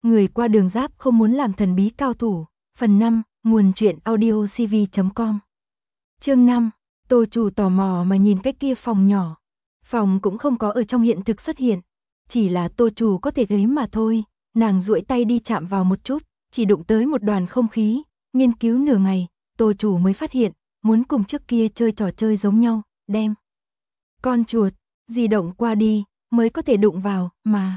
Người qua đường giáp không muốn làm thần bí cao thủ. Phần 5, nguồn truyện audiocv.com. Chương 5, Tô Chủ tò mò mà nhìn cái kia phòng nhỏ. Phòng cũng không có ở trong hiện thực xuất hiện, chỉ là Tô Chủ có thể thấy mà thôi. Nàng duỗi tay đi chạm vào một chút, chỉ đụng tới một đoàn không khí. Nghiên cứu nửa ngày, Tô Chủ mới phát hiện, muốn cùng trước kia chơi trò chơi giống nhau, đem con chuột di động qua đi mới có thể đụng vào, mà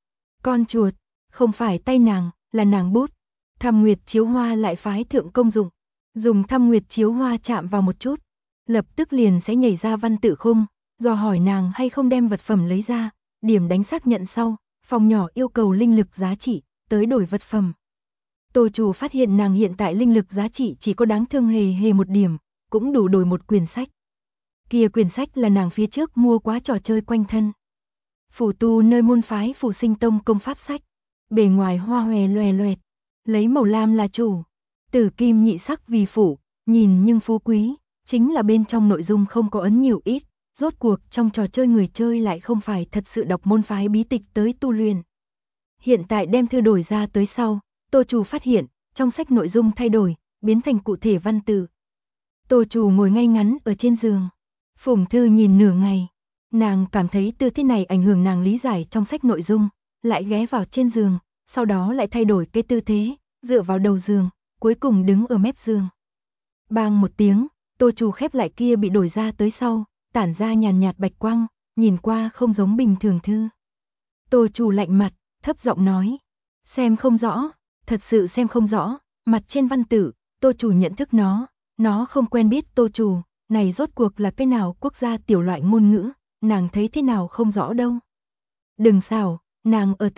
con chuột không phải tay nàng, là nàng bút. Thăm Nguyệt chiếu hoa lại phái thượng công dụng, dùng Thăm Nguyệt chiếu hoa chạm vào một chút, lập tức liền sẽ nhảy ra văn tự khung, dò hỏi nàng hay không đem vật phẩm lấy ra, điểm đánh xác nhận sau, phòng nhỏ yêu cầu linh lực giá trị, tới đổi vật phẩm. Tô Chủ phát hiện nàng hiện tại linh lực giá trị chỉ có đáng thương hề một điểm, cũng đủ đổi một quyển sách. Kia quyển sách là nàng phía trước mua quá trò chơi quanh thân. Phủ tu nơi môn phái Phủ Sinh Tông công pháp sách, bề ngoài hoa hòe loè loẹt, lấy màu lam là chủ, tử kim nhị sắc vì phủ, nhìn nhưng phú quý, chính là bên trong nội dung không có ấn nhiều ít, rốt cuộc trong trò chơi người chơi lại không phải thật sự đọc môn phái bí tịch tới tu luyện. Hiện tại đem thư đổi ra tới sau, Tô Chủ phát hiện, trong sách nội dung thay đổi, biến thành cụ thể văn tự. Tô Chủ ngồi ngay ngắn ở trên giường, phủng thư nhìn nửa ngày, nàng cảm thấy tư thế này ảnh hưởng nàng lý giải trong sách nội dung, lại ghé vào trên giường, sau đó lại thay đổi cái tư thế, dựa vào đầu giường, cuối cùng đứng ở mép giường. Bang một tiếng, Tô Chủ khép lại kia bị đổi ra tới sau, tản ra nhàn nhạt bạch quang, nhìn qua không giống bình thường thư. Tô Chủ lạnh mặt, thấp giọng nói, xem không rõ, thật sự xem không rõ, mặt trên văn tự, Tô Chủ nhận thức nó không quen biết Tô Chủ, này rốt cuộc là cái nào quốc gia tiểu loại ngôn ngữ, nàng thấy thế nào không rõ đâu. Đừng xảo, nàng ở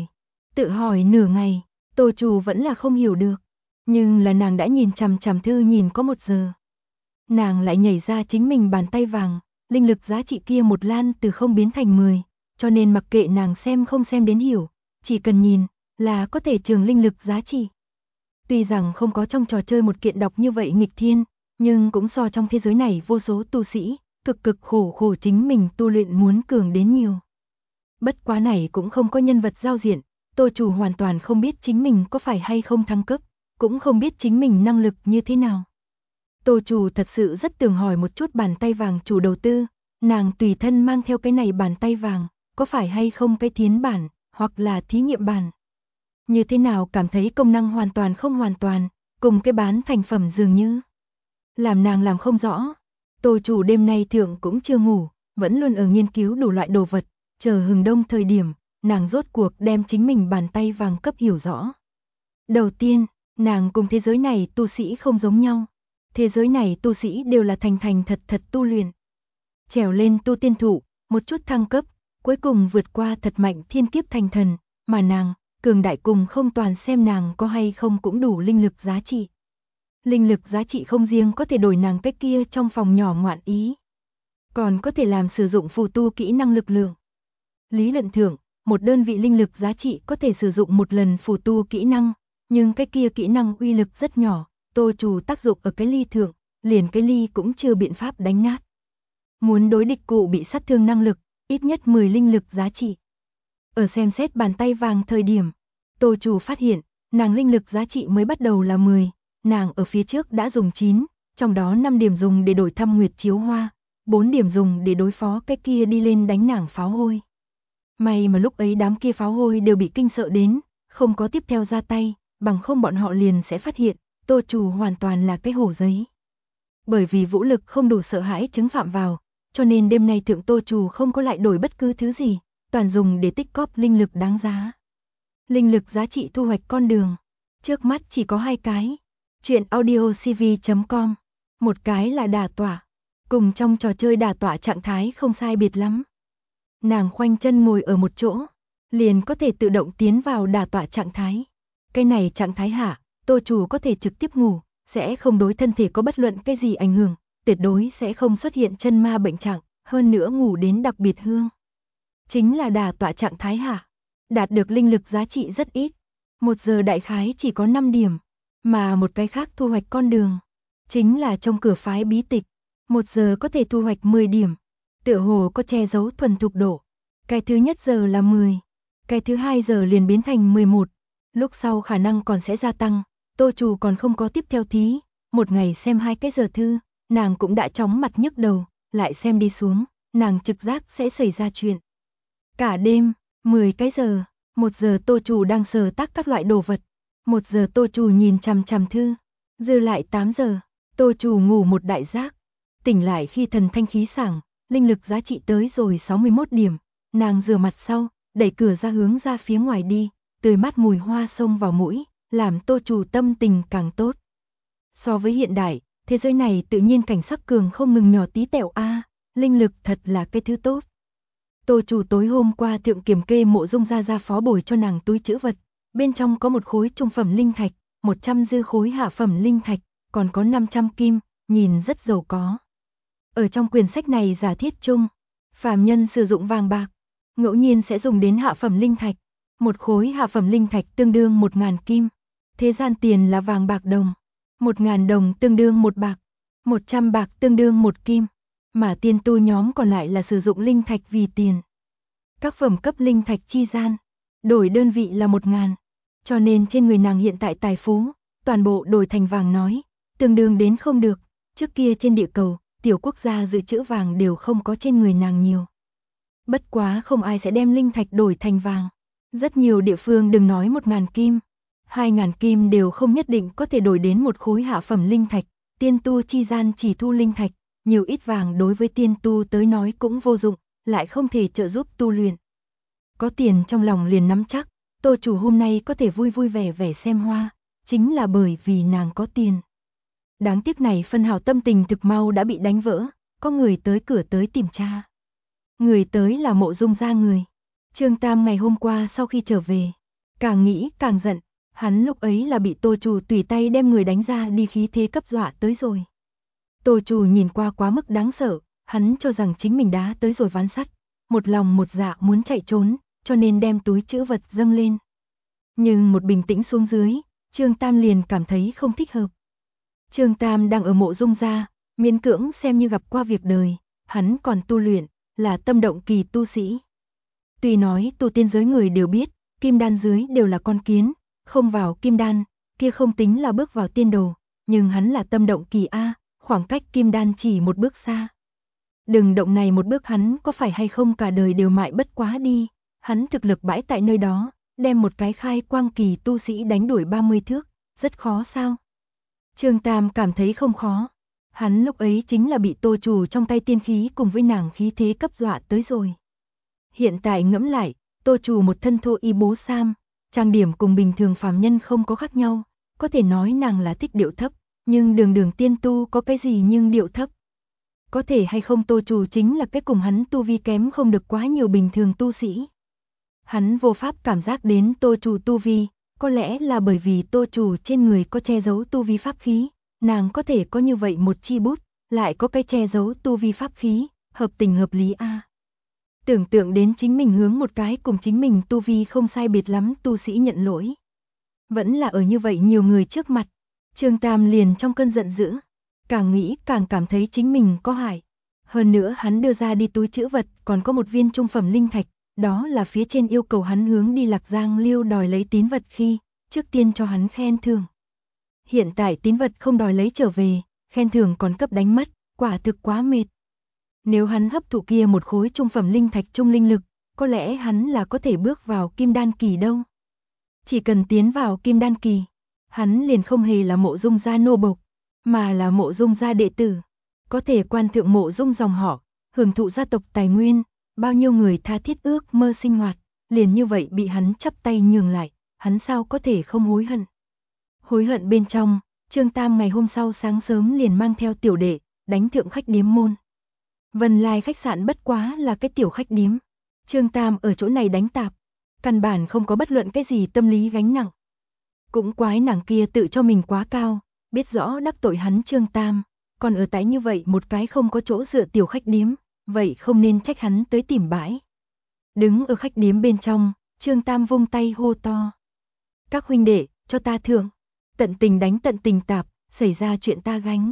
tự hỏi nửa ngày, Tô Chủ vẫn là không hiểu được, nhưng là nàng đã nhìn chằm chằm thư nhìn có 1 giờ. Nàng lại nhảy ra chính mình bàn tay vàng, linh lực giá trị kia một lan từ không biến thành 10, cho nên mặc kệ nàng xem không xem đến hiểu, chỉ cần nhìn là có thể trường linh lực giá trị. Tuy rằng không có trong trò chơi một kiện đọc như vậy nghịch thiên, nhưng cũng so trong thế giới này vô số tu sĩ, cực khổ chính mình tu luyện muốn cường đến nhiều. Bất quá này cũng không có nhân vật giao diện, Tô Chủ hoàn toàn không biết chính mình có phải hay không thăng cấp, cũng không biết chính mình năng lực như thế nào. Tô Chủ thật sự rất tưởng hỏi một chút bàn tay vàng chủ đầu tư, nàng tùy thân mang theo cái này bàn tay vàng, có phải hay không cái thiến bản, hoặc là thí nghiệm bản. Như thế nào cảm thấy công năng hoàn toàn không hoàn toàn, cùng cái bán thành phẩm dường như. Làm nàng làm không rõ. Tô Chủ đêm nay thượng cũng chưa ngủ, vẫn luôn ở nghiên cứu đủ loại đồ vật, chờ hừng đông thời điểm, nàng rốt cuộc đem chính mình bàn tay vàng cấp hiểu rõ. Đầu tiên, nàng cùng thế giới này tu sĩ không giống nhau. Thế giới này tu sĩ đều là thành thật tu luyện. Trèo lên tu tiên thụ, một chút thăng cấp, cuối cùng vượt qua thật mạnh thiên kiếp thành thần, mà nàng, cường đại cùng không toàn xem nàng có hay không cũng đủ linh lực giá trị. Linh lực giá trị không riêng có thể đổi nàng cái kia trong phòng nhỏ ngoạn ý, còn có thể làm sử dụng phù tu kỹ năng lực lượng. Lý luận thượng, một đơn vị linh lực giá trị có thể sử dụng một lần phù tu kỹ năng, nhưng cái kia kỹ năng uy lực rất nhỏ, Tô Chủ tác dụng ở cái ly thượng, liền cái ly cũng chưa biện pháp đánh nát. Muốn đối địch cụ bị sát thương năng lực, ít nhất 10 linh lực giá trị. Ở xem xét bàn tay vàng thời điểm, Tô Chủ phát hiện, nàng linh lực giá trị mới bắt đầu là 10, nàng ở phía trước đã dùng 9, trong đó 5 điểm dùng để đổi Thăm Nguyệt chiếu hoa, 4 điểm dùng để đối phó cái kia đi lên đánh nàng pháo hôi. May mà lúc ấy đám kia pháo hôi đều bị kinh sợ đến, không có tiếp theo ra tay, bằng không bọn họ liền sẽ phát hiện, Tô Chủ hoàn toàn là cái hổ giấy. Bởi vì vũ lực không đủ sợ hãi chứng phạm vào, cho nên đêm nay thượng Tô Chủ không có lại đổi bất cứ thứ gì, toàn dùng để tích cóp linh lực đáng giá. Linh lực giá trị thu hoạch con đường, trước mắt chỉ có 2 cái. Truyện audiocv.com, một cái là đả tỏa, cùng trong trò chơi đả tỏa trạng thái không sai biệt lắm. Nàng khoanh chân ngồi ở một chỗ, liền có thể tự động tiến vào đả tỏa trạng thái. Cái này trạng thái hạ, Tô Chủ có thể trực tiếp ngủ, sẽ không đối thân thể có bất luận cái gì ảnh hưởng, tuyệt đối sẽ không xuất hiện chân ma bệnh trạng, hơn nữa ngủ đến đặc biệt hương. Chính là đả tỏa trạng thái hạ, đạt được linh lực giá trị rất ít, 1 giờ đại khái chỉ có 5 điểm, mà một cái khác thu hoạch con đường, chính là trong cửa phái bí tịch, 1 giờ có thể thu hoạch 10 điểm, tựa hồ có che giấu thuần thục độ. Cái thứ nhất giờ là 10, cái thứ 2 giờ liền biến thành 11, Lúc sau khả năng còn sẽ gia tăng, Tô Trù còn không có tiếp theo thí, một ngày xem 2 cái giờ thư, nàng cũng đã chóng mặt nhức đầu, lại xem đi xuống, nàng trực giác sẽ xảy ra chuyện. Cả đêm, 10 cái giờ, 1 giờ Tô Trù đang sờ tác các loại đồ vật, 1 giờ Tô Trù nhìn chằm chằm thư, dư lại 8 giờ, Tô Trù ngủ một đại giác, tỉnh lại khi thần thanh khí sảng, linh lực giá trị tới rồi 61 điểm, nàng rửa mặt sau, đẩy cửa ra hướng ra phía ngoài đi, tươi mát mùi hoa xông vào mũi, làm Tô Trù tâm tình càng tốt. So với hiện đại, thế giới này tự nhiên cảnh sắc cường không ngừng nhỏ tí tẹo a, linh lực thật là cái thứ tốt. Tô Trù tối hôm qua thượng kiểm kê Mộ Dung gia phó bồi cho nàng túi trữ vật, bên trong có một khối trung phẩm linh thạch, 100 dư khối hạ phẩm linh thạch, còn có 500 kim, nhìn rất giàu có. Ở trong quyển sách này giả thiết chung, phàm nhân sử dụng vàng bạc, ngẫu nhiên sẽ dùng đến hạ phẩm linh thạch, một khối hạ phẩm linh thạch tương đương 1000 kim, thế gian tiền là vàng bạc đồng, 1000 đồng tương đương 1 bạc, 100 bạc tương đương 1 kim, mà tiên tu nhóm còn lại là sử dụng linh thạch vì tiền. Các phẩm cấp linh thạch chi gian, đổi đơn vị là 1000, cho nên trên người nàng hiện tại tài phú, toàn bộ đổi thành vàng nói, tương đương đến không được, trước kia trên địa cầu, tiểu quốc gia dự trữ vàng đều không có trên người nàng nhiều. Bất quá không ai sẽ đem linh thạch đổi thành vàng. Rất nhiều địa phương đừng nói 1000 kim, 2000 kim đều không nhất định có thể đổi đến một khối hạ phẩm linh thạch, tiên tu chi gian chỉ thu linh thạch, nhiều ít vàng đối với tiên tu tới nói cũng vô dụng, lại không thể trợ giúp tu luyện. Có tiền trong lòng liền nắm chắc, Tô Trù hôm nay có thể vui vui vẻ vẻ xem hoa, chính là bởi vì nàng có tiền. Đáng tiếc này phân hảo tâm tình thực mau đã bị đánh vỡ, có người tới cửa tới tìm cha. Người tới là Mộ Dung gia người. Trương Tam ngày hôm qua sau khi trở về, càng nghĩ càng giận, hắn lúc ấy là bị Tô Trù tùy tay đem người đánh ra đi khí thế cấp dọa tới rồi. Tô Trù nhìn qua quá mức đáng sợ, hắn cho rằng chính mình đá tới rồi ván sắt, một lòng một dạ muốn chạy trốn, cho nên đem túi trữ vật dâng lên. Nhưng một bình tĩnh xuống dưới, Trương Tam liền cảm thấy không thích hợp. Trương Tam đang ở Mộ Dung gia, miễn cưỡng xem như gặp qua việc đời, hắn còn tu luyện, là tâm động kỳ tu sĩ. Tuy nói tu tiên giới người đều biết, kim đan dưới đều là con kiến, không vào kim đan, kia không tính là bước vào tiên đồ, nhưng hắn là tâm động kỳ A, khoảng cách kim đan chỉ một bước xa. Đừng động này một bước hắn có phải hay không cả đời đều mại bất quá đi, hắn thực lực bãi tại nơi đó, đem một cái khai quang kỳ tu sĩ đánh đuổi 30 thước, rất khó sao? Trương Tam cảm thấy không khó, hắn lúc ấy chính là bị Tô Trù trong tay tiên khí cùng với nàng khí thế cấp dọa tới rồi. Hiện tại ngẫm lại, Tô Trù một thân thô y bố sam, trang điểm cùng bình thường phàm nhân không có khác nhau, có thể nói nàng là thích điệu thấp, nhưng đường đường tiên tu có cái gì nhưng điệu thấp. Có thể hay không Tô Trù chính là cái cùng hắn tu vi kém không được quá nhiều bình thường tu sĩ. Hắn vô pháp cảm giác đến Tô Trù tu vi, có lẽ là bởi vì Tô Trù trên người có che giấu tu vi pháp khí, nàng có thể có như vậy một chi bút, lại có cái che giấu tu vi pháp khí, hợp tình hợp lý a. Tưởng tượng đến chính mình hướng một cái cùng chính mình tu vi không sai biệt lắm tu sĩ nhận lỗi. Vẫn là ở như vậy nhiều người trước mặt, Trương Tam liền trong cơn giận dữ, càng nghĩ càng cảm thấy chính mình có hại. Hơn nữa hắn đưa ra đi túi trữ vật còn có một viên trung phẩm linh thạch, đó là phía trên yêu cầu hắn hướng đi Lạc Giang Liêu đòi lấy tín vật khi, trước tiên cho hắn khen thưởng. Hiện tại tín vật không đòi lấy trở về, khen thưởng còn cấp đánh mất, quả thực quá mệt. Nếu hắn hấp thụ kia một khối trung phẩm linh thạch trung linh lực, có lẽ hắn là có thể bước vào kim đan kỳ đâu. Chỉ cần tiến vào kim đan kỳ, hắn liền không hề là Mộ Dung gia nô bộc, mà là Mộ Dung gia đệ tử, có thể quan thượng Mộ Dung dòng họ, hưởng thụ gia tộc tài nguyên, bao nhiêu người tha thiết ước mơ sinh hoạt, liền như vậy bị hắn chắp tay nhường lại, hắn sao có thể không hối hận. Hối hận bên trong, Trương Tam ngày hôm sau sáng sớm liền mang theo tiểu đệ, đánh thượng khách điếm môn. Vân Lai khách sạn bất quá là cái tiểu khách điếm, Trương Tam ở chỗ này đánh tạp, căn bản không có bất luận cái gì tâm lý gánh nặng. Cũng quái nàng kia tự cho mình quá cao, biết rõ đắc tội hắn Trương Tam, còn ở tại như vậy một cái không có chỗ dựa tiểu khách điếm, vậy không nên trách hắn tới tìm bãi. Đứng ở khách điếm bên trong, Trương Tam vung tay hô to. Các huynh đệ, cho ta thưởng, tận tình đánh tận tình tạp, xảy ra chuyện ta gánh.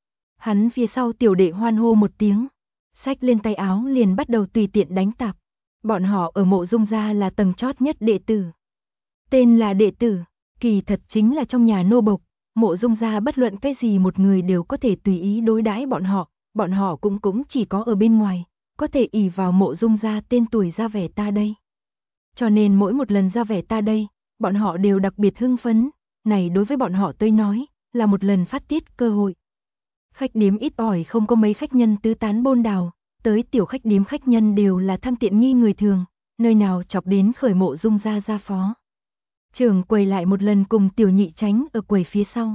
Hắn phía sau tiểu đệ hoan hô một tiếng, xách lên tay áo liền bắt đầu tùy tiện đánh tạp. Bọn họ ở Mộ Dung gia là tầng chót nhất đệ tử. Tên là đệ tử, kỳ thật chính là trong nhà nô bộc, Mộ Dung gia bất luận cái gì một người đều có thể tùy ý đối đãi bọn họ cũng chỉ có ở bên ngoài, có thể ỷ vào Mộ Dung gia tên tuổi ra vẻ ta đây. Cho nên mỗi một lần ra vẻ ta đây, bọn họ đều đặc biệt hưng phấn, này đối với bọn họ tới nói, là một lần phát tiết cơ hội. Khách điếm ít ỏi không có mấy khách nhân tứ tán bôn đào, tới tiểu khách điếm khách nhân đều là tham tiện nghi người thường, nơi nào chọc đến khởi Mộ Dung gia gia phó. Trưởng quầy lại một lần cùng tiểu nhị tránh ở quầy phía sau.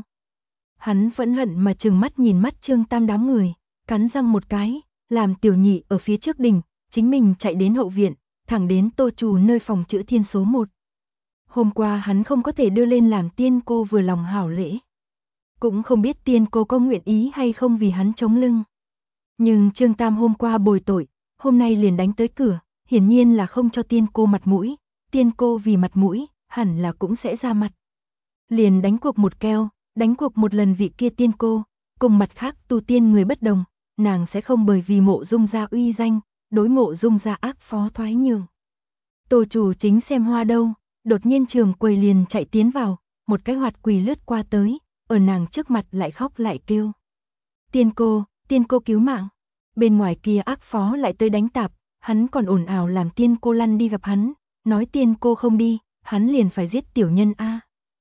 Hắn vẫn hận mà trừng mắt nhìn mắt Trương Tam đám người, cắn răng một cái, làm tiểu nhị ở phía trước đỉnh, chính mình chạy đến hậu viện, thẳng đến Tô Trù nơi phòng chữ thiên số 1. Hôm qua hắn không có thể đưa lên làm tiên cô vừa lòng hảo lễ. Cũng không biết tiên cô có nguyện ý hay không vì hắn chống lưng. Nhưng Trương Tam hôm qua bồi tội, hôm nay liền đánh tới cửa, hiển nhiên là không cho tiên cô mặt mũi, tiên cô vì mặt mũi, hẳn là cũng sẽ ra mặt. Liền đánh cuộc một keo, đánh cuộc một lần vị kia tiên cô, cùng mặt khác tu tiên người bất đồng, nàng sẽ không bởi vì Mộ Dung gia uy danh, đối Mộ Dung gia ác phó thoái nhường. Tô chủ chính xem hoa đâu, đột nhiên trường quầy liền chạy tiến vào, một cái hoạt quỳ lướt qua tới, ở nàng trước mặt lại khóc lại kêu. Tiên cô cứu mạng. Bên ngoài kia ác phó lại tới đánh tạp, hắn còn ồn ào làm tiên cô lăn đi gặp hắn, nói tiên cô không đi, hắn liền phải giết tiểu nhân a.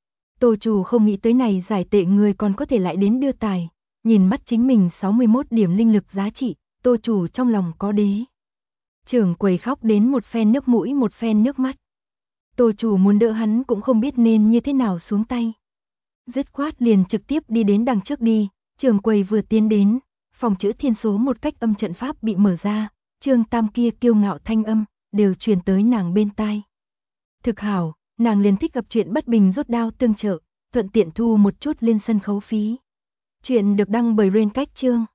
Tô chủ không nghĩ tới này giải tệ người còn có thể lại đến đưa tài, nhìn mắt chính mình 61 điểm linh lực giá trị, tô chủ trong lòng có đế. Trưởng quầy khóc đến một phen nước mũi một phen nước mắt. Tô chủ muốn đỡ hắn cũng không biết nên như thế nào xuống tay. Dứt khoát liền trực tiếp đi đến đằng trước đi, trưởng quầy vừa tiến đến, phòng chữ thiên số một cách âm trận pháp bị mở ra, Trương Tam kia kiêu ngạo thanh âm, đều truyền tới nàng bên tai. Thực hảo, nàng liền thích gặp chuyện bất bình rút đao tương trợ, thuận tiện thu một chút lên sân khấu phí. Chuyện được đăng bởi Rain Cách Chương.